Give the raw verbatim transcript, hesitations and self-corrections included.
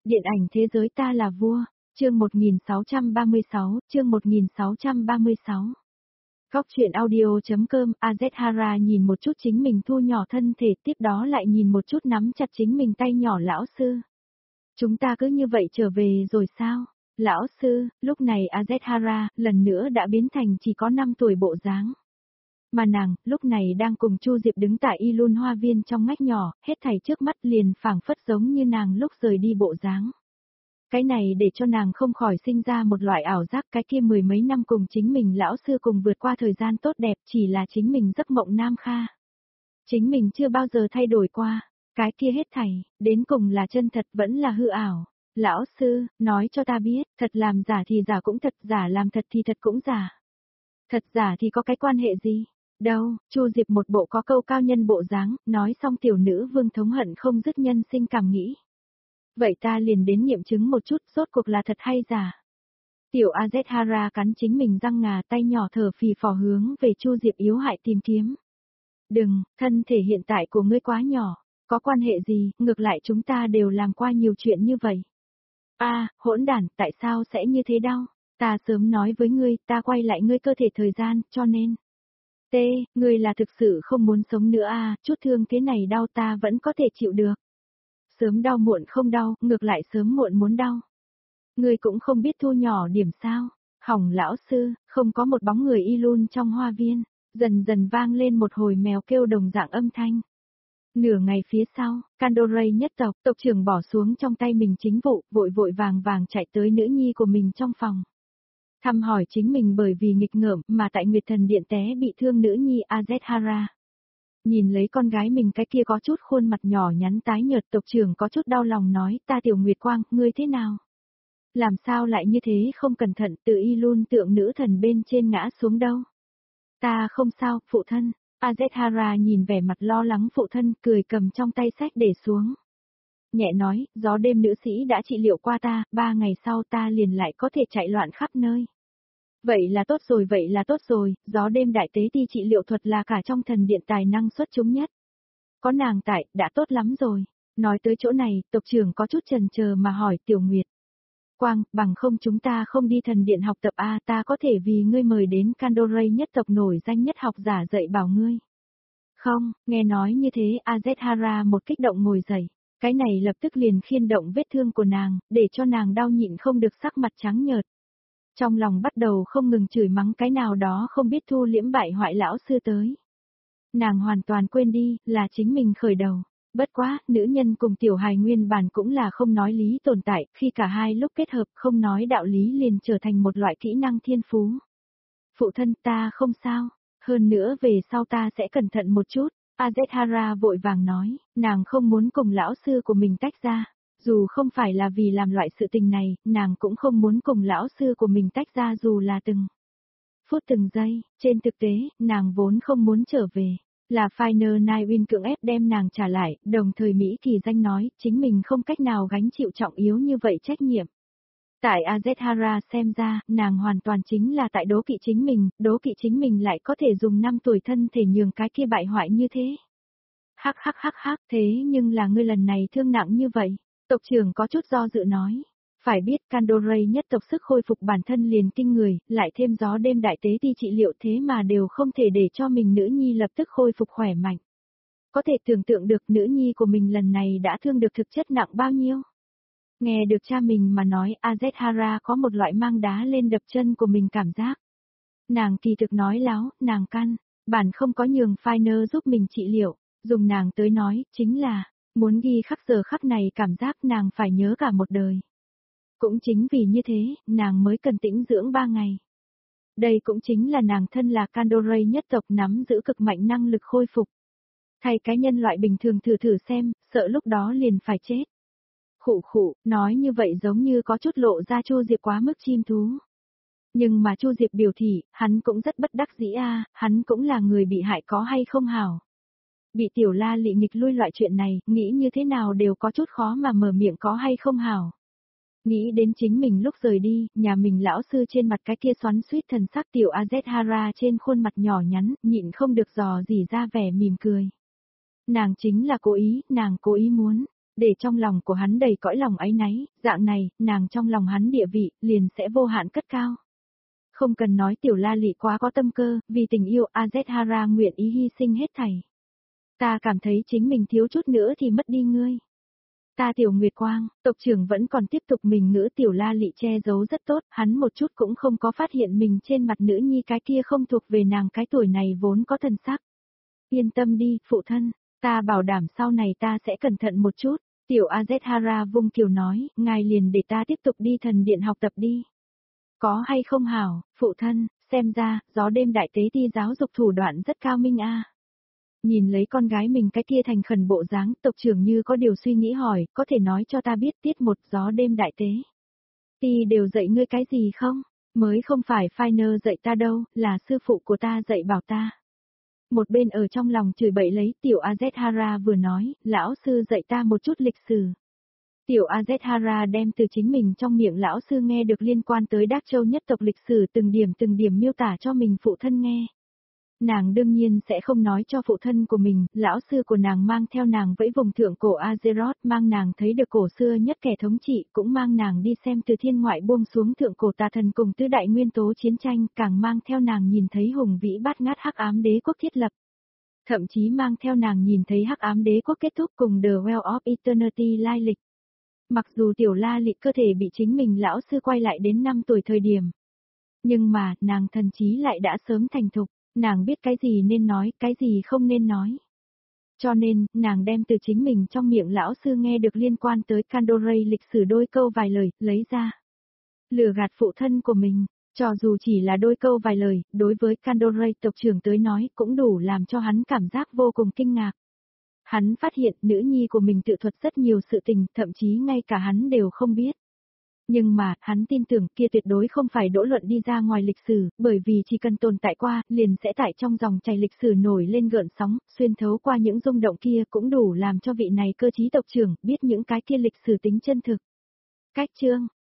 Điện ảnh thế giới ta là vua, chương một nghìn sáu trăm ba mươi sáu, chương một nghìn sáu trăm ba mươi sáu. Góc truyện audio.com, Azethara nhìn một chút chính mình thu nhỏ thân thể, tiếp đó lại nhìn một chút nắm chặt chính mình tay nhỏ lão sư. Chúng ta cứ như vậy trở về rồi sao? Lão sư, lúc này Azethara, lần nữa đã biến thành chỉ có năm tuổi bộ dáng. Mà nàng, lúc này đang cùng Chu Diệp đứng tại Y Lun hoa viên trong ngách nhỏ, hết thảy trước mắt liền phảng phất giống như nàng lúc rời đi bộ dáng. Cái này để cho nàng không khỏi sinh ra một loại ảo giác, cái kia mười mấy năm cùng chính mình lão sư cùng vượt qua thời gian tốt đẹp chỉ là chính mình giấc mộng nam kha. Chính mình chưa bao giờ thay đổi qua, cái kia hết thảy, đến cùng là chân thật vẫn là hư ảo. Lão sư, nói cho ta biết, thật làm giả thì giả cũng thật, giả làm thật thì thật cũng giả. Thật giả thì có cái quan hệ gì? Đâu, Chu Diệp một bộ có câu cao nhân bộ dáng, nói xong tiểu nữ vương thống hận không dứt nhân sinh cảm nghĩ. Vậy ta liền đến nghiệm chứng một chút, rốt cuộc là thật hay giả. Tiểu Azethara cắn chính mình răng ngà, tay nhỏ thở phì phò hướng về Chu Diệp yếu hại tìm kiếm. Đừng, thân thể hiện tại của ngươi quá nhỏ, có quan hệ gì, ngược lại chúng ta đều làm qua nhiều chuyện như vậy. A, hỗn đản, tại sao sẽ như thế đau? Ta sớm nói với ngươi, ta quay lại ngươi cơ thể thời gian, cho nên. T, ngươi là thực sự không muốn sống nữa à, chút thương thế này đau ta vẫn có thể chịu được. Sớm đau muộn không đau, ngược lại sớm muộn muốn đau. Ngươi cũng không biết thu nhỏ điểm sao. Hỏng lão sư, không có một bóng người Y Lun trong hoa viên, dần dần vang lên một hồi mèo kêu đồng dạng âm thanh. Nửa ngày phía sau, Kandoray nhất tộc, tộc trưởng bỏ xuống trong tay mình chính vụ, vội vội vàng vàng chạy tới nữ nhi của mình trong phòng. Thăm hỏi chính mình bởi vì nghịch ngợm mà tại Nguyệt Thần Điện té bị thương nữ nhi Azethara. Nhìn lấy con gái mình cái kia có chút khuôn mặt nhỏ nhắn tái nhợt, tộc trưởng có chút đau lòng nói, ta Tiểu Nguyệt Quang, ngươi thế nào? Làm sao lại như thế không cẩn thận từ Y Lun tượng nữ thần bên trên ngã xuống đâu? Ta không sao, phụ thân. Azethara nhìn vẻ mặt lo lắng phụ thân, cười cầm trong tay sách để xuống. Nhẹ nói, gió đêm nữ sĩ đã trị liệu qua ta, ba ngày sau ta liền lại có thể chạy loạn khắp nơi. Vậy là tốt rồi, vậy là tốt rồi, gió đêm đại tế ti trị liệu thuật là cả trong thần điện tài năng xuất chúng nhất. Có nàng tại, đã tốt lắm rồi. Nói tới chỗ này, tộc trưởng có chút chần chờ mà hỏi Tiểu Nguyệt. Quang, bằng không chúng ta không đi thần điện học tập a, ta có thể vì ngươi mời đến Kandoray nhất tộc nổi danh nhất học giả dạy bảo ngươi. Không, nghe nói như thế, Azethara một kích động ngồi dậy. Cái này lập tức liền khiên động vết thương của nàng, để cho nàng đau nhịn không được sắc mặt trắng nhợt. Trong lòng bắt đầu không ngừng chửi mắng cái nào đó không biết thu liễm bại hoại lão sư tới. Nàng hoàn toàn quên đi, là chính mình khởi đầu. Bất quá, nữ nhân cùng tiểu hài nguyên bản cũng là không nói lý tồn tại, khi cả hai lúc kết hợp không nói đạo lý liền trở thành một loại kỹ năng thiên phú. Phụ thân ta không sao, hơn nữa về sau ta sẽ cẩn thận một chút. Azethara vội vàng nói, nàng không muốn cùng lão sư của mình tách ra. Dù không phải là vì làm loại sự tình này, nàng cũng không muốn cùng lão sư của mình tách ra dù là từng phút từng giây. Trên thực tế, nàng vốn không muốn trở về. Là Finer Nightwing cưỡng ép đem nàng trả lại, đồng thời Mỹ Kỳ Danh nói, chính mình không cách nào gánh chịu trọng yếu như vậy trách nhiệm. Tại Azethara xem ra, nàng hoàn toàn chính là tại đố kỵ chính mình, đố kỵ chính mình lại có thể dùng năm tuổi thân thể nhường cái kia bại hoại như thế. Hắc hắc hắc hắc, thế nhưng là ngươi lần này thương nặng như vậy. Tộc trưởng có chút do dự nói. Phải biết Kandoray nhất tộc sức khôi phục bản thân liền kinh người, lại thêm gió đêm đại tế ti trị liệu thế mà đều không thể để cho mình nữ nhi lập tức khôi phục khỏe mạnh. Có thể tưởng tượng được nữ nhi của mình lần này đã thương được thực chất nặng bao nhiêu. Nghe được cha mình mà nói, Azethara có một loại mang đá lên đập chân của mình cảm giác. Nàng kỳ thực nói láo, nàng căn, bản không có nhường Finer giúp mình trị liệu, dùng nàng tới nói, chính là, muốn ghi khắc giờ khắc này cảm giác nàng phải nhớ cả một đời. Cũng chính vì như thế, nàng mới cần tĩnh dưỡng ba ngày. Đây cũng chính là nàng thân là Kandoray nhất tộc nắm giữ cực mạnh năng lực khôi phục. Thay cái nhân loại bình thường thử thử xem, sợ lúc đó liền phải chết. Khụ khụ, nói như vậy giống như có chút lộ ra Chu Diệp quá mức chim thú. Nhưng mà Chu Diệp biểu thị, hắn cũng rất bất đắc dĩ a, hắn cũng là người bị hại có hay không hảo. Bị tiểu la lị nghịch lui loại chuyện này, nghĩ như thế nào đều có chút khó mà mở miệng có hay không hảo. Nghĩ đến chính mình lúc rời đi, nhà mình lão sư trên mặt cái kia xoắn xuýt thần sắc tiểu Azethara trên khuôn mặt nhỏ nhắn, nhịn không được dò dỉ ra vẻ mỉm cười. Nàng chính là cố ý, nàng cố ý muốn, để trong lòng của hắn đầy cõi lòng áy náy, dạng này, nàng trong lòng hắn địa vị, liền sẽ vô hạn cất cao. Không cần nói tiểu La Lị quá có tâm cơ, vì tình yêu Azhara nguyện ý hy sinh hết thảy. Ta cảm thấy chính mình thiếu chút nữa thì mất đi ngươi. Ta tiểu Nguyệt Quang, tộc trưởng vẫn còn tiếp tục mình ngữ tiểu La Lị che giấu rất tốt, hắn một chút cũng không có phát hiện mình trên mặt nữ nhi cái kia không thuộc về nàng cái tuổi này vốn có thần sắc. Yên tâm đi, phụ thân, ta bảo đảm sau này ta sẽ cẩn thận một chút. Tiểu Azhara vung kiều nói, ngài liền để ta tiếp tục đi thần điện học tập đi. Có hay không hảo, phụ thân, xem ra, gió đêm đại tế ti giáo dục thủ đoạn rất cao minh a. Nhìn lấy con gái mình cái kia thành khẩn bộ dáng, tộc trưởng như có điều suy nghĩ hỏi, có thể nói cho ta biết tiết một gió đêm đại tế. Ti đều dạy ngươi cái gì không? Mới không phải Finer dạy ta đâu, là sư phụ của ta dạy bảo ta. Một bên ở trong lòng chửi bậy lấy, tiểu Azhara vừa nói, lão sư dạy ta một chút lịch sử. Tiểu Azhara đem từ chính mình trong miệng lão sư nghe được liên quan tới Đác Châu nhất tộc lịch sử từng điểm từng điểm miêu tả cho mình phụ thân nghe. Nàng đương nhiên sẽ không nói cho phụ thân của mình, lão sư của nàng mang theo nàng vẫy vùng thượng cổ Azeroth, mang nàng thấy được cổ xưa nhất kẻ thống trị, cũng mang nàng đi xem từ thiên ngoại buông xuống thượng cổ tà thần cùng tứ đại nguyên tố chiến tranh, càng mang theo nàng nhìn thấy hùng vĩ bát ngát hắc ám đế quốc thiết lập. Thậm chí mang theo nàng nhìn thấy hắc ám đế quốc kết thúc cùng The Well of Eternity lai lịch. Mặc dù tiểu La Lị cơ thể bị chính mình lão sư quay lại đến năm tuổi thời điểm. Nhưng mà, nàng thần trí lại đã sớm thành thục. Nàng biết cái gì nên nói, cái gì không nên nói. Cho nên, nàng đem từ chính mình trong miệng lão sư nghe được liên quan tới Candoray lịch sử đôi câu vài lời, lấy ra. Lừa gạt phụ thân của mình, cho dù chỉ là đôi câu vài lời, đối với Candoray tộc trưởng tới nói cũng đủ làm cho hắn cảm giác vô cùng kinh ngạc. Hắn phát hiện nữ nhi của mình tự thuật rất nhiều sự tình, thậm chí ngay cả hắn đều không biết. Nhưng mà, hắn tin tưởng kia tuyệt đối không phải đỗ luận đi ra ngoài lịch sử, bởi vì chỉ cần tồn tại qua, liền sẽ tại trong dòng chảy lịch sử nổi lên gợn sóng, xuyên thấu qua những rung động kia cũng đủ làm cho vị này cơ trí tộc trưởng biết những cái kia lịch sử tính chân thực. Cách chương,